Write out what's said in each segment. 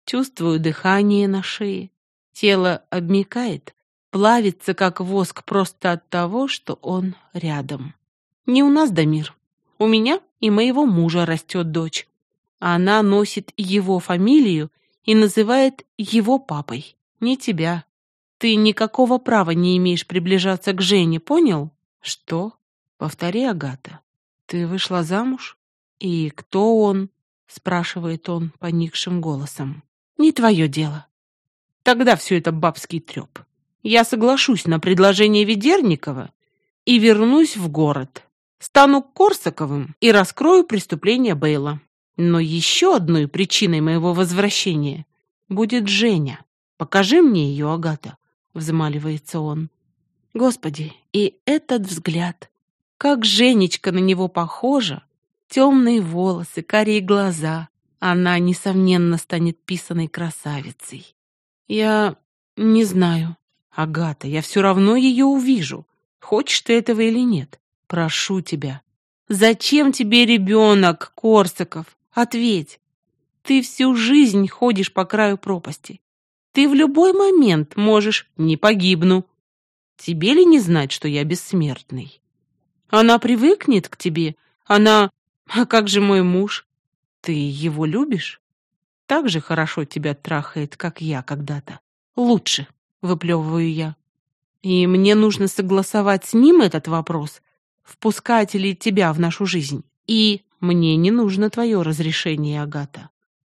Чувствую дыхание на шее. Тело обмякает, плавится, как воск, просто от того, что он рядом. Не у нас, Дамир. У меня и моего мужа растет дочь. Она носит его фамилию и называет его папой, не тебя. Ты никакого права не имеешь приближаться к Жене, понял? Что? Повтори, Агата. Ты вышла замуж? И кто он? Спрашивает он поникшим голосом. Не твое дело. Тогда все это бабский треп. Я соглашусь на предложение Ведерникова и вернусь в город. Стану Корсаковым и раскрою преступление Бейла. Но еще одной причиной моего возвращения будет Женя. Покажи мне ее, Агата, взмаливается он. Господи, и этот взгляд. Как Женечка на него похожа. Темные волосы, карие глаза. Она, несомненно, станет писаной красавицей. Я не знаю. Агата, я все равно ее увижу. Хочешь ты этого или нет? Прошу тебя. Зачем тебе ребенок, Корсаков? Ответь. Ты всю жизнь ходишь по краю пропасти. Ты в любой момент можешь «не погибну». Тебе ли не знать, что я бессмертный? Она привыкнет к тебе. Она... А как же мой муж? Ты его любишь? Так же хорошо тебя трахает, как я когда-то. Лучше, выплевываю я. И мне нужно согласовать с ним этот вопрос, впускать ли тебя в нашу жизнь. И мне не нужно твое разрешение, Агата.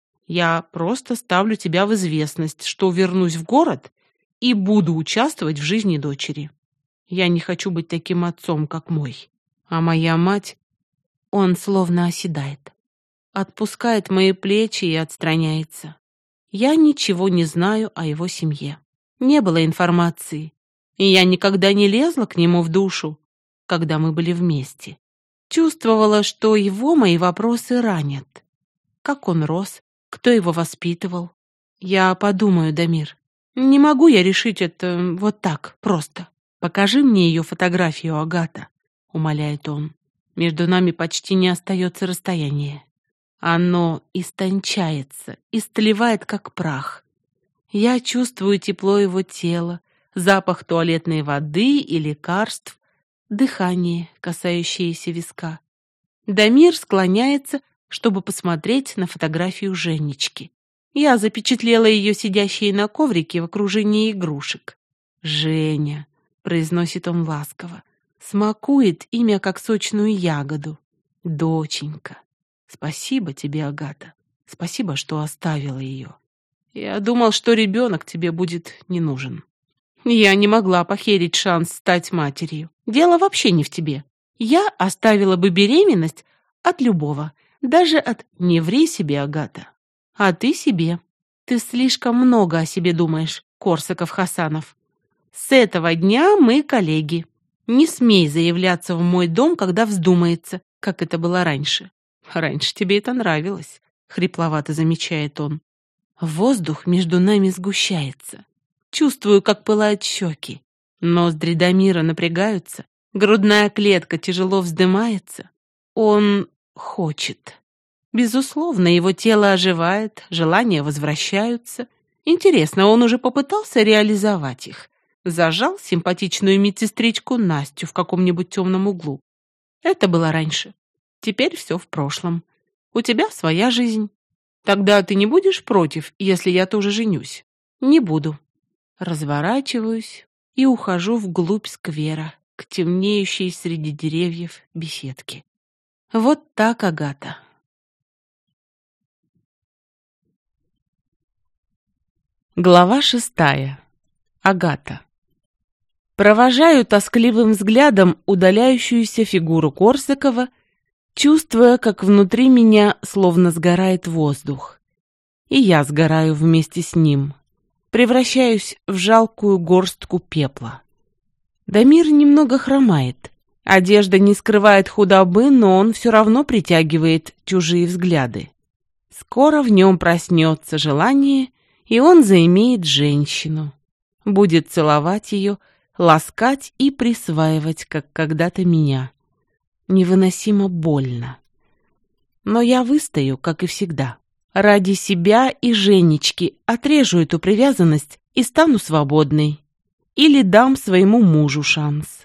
Я просто ставлю тебя в известность, что вернусь в город и буду участвовать в жизни дочери. Я не хочу быть таким отцом, как мой. А моя мать... Он словно оседает. Отпускает мои плечи и отстраняется. Я ничего не знаю о его семье. Не было информации. И я никогда не лезла к нему в душу, когда мы были вместе. Чувствовала, что его мои вопросы ранят. Как он рос, кто его воспитывал. Я подумаю, Дамир. Не могу я решить это вот так, просто. Покажи мне ее фотографию, Агата, умоляет он. Между нами почти не остается расстояния. Оно истончается, истлевает, как прах. Я чувствую тепло его тела, запах туалетной воды и лекарств, дыхание, касающееся виска. Дамир склоняется, чтобы посмотреть на фотографию Женечки. Я запечатлела ее сидящей на коврике в окружении игрушек. «Женя», — произносит он ласково, смакует имя, как сочную ягоду. «Доченька». Спасибо тебе, Агата. Спасибо, что оставила ее. Я думал, что ребенок тебе будет не нужен. Я не могла похерить шанс стать матерью. Дело вообще не в тебе. Я оставила бы беременность от любого, даже от «не ври себе, Агата». А ты себе. Ты слишком много о себе думаешь, Корсаков Хасанов. С этого дня мы коллеги. Не смей заявляться в мой дом, когда вздумается, как это было раньше. Раньше тебе это нравилось, хрипловато замечает он. Воздух между нами сгущается. Чувствую, как пылают щеки. Ноздри Дамира напрягаются, грудная клетка тяжело вздымается. Он хочет. Безусловно, его тело оживает, желания возвращаются. Интересно, он уже попытался реализовать их? Зажал симпатичную медсестричку Настю в каком-нибудь темном углу. Это было раньше. Теперь все в прошлом. У тебя своя жизнь. Тогда ты не будешь против, если я тоже женюсь? Не буду. Разворачиваюсь и ухожу вглубь сквера, к темнеющей среди деревьев беседке. Вот так, Агата. Глава 6. Агата. Провожаю тоскливым взглядом удаляющуюся фигуру Корсакова, чувствуя, как внутри меня словно сгорает воздух. И я сгораю вместе с ним, превращаюсь в жалкую горстку пепла. Дамир немного хромает. Одежда не скрывает худобы, но он все равно притягивает чужие взгляды. Скоро в нем проснется желание, и он заимеет женщину. Будет целовать ее, ласкать и присваивать, как когда-то меня. Невыносимо больно. Но я выстою, как и всегда. Ради себя и Женечки отрежу эту привязанность и стану свободной. Или дам своему мужу шанс.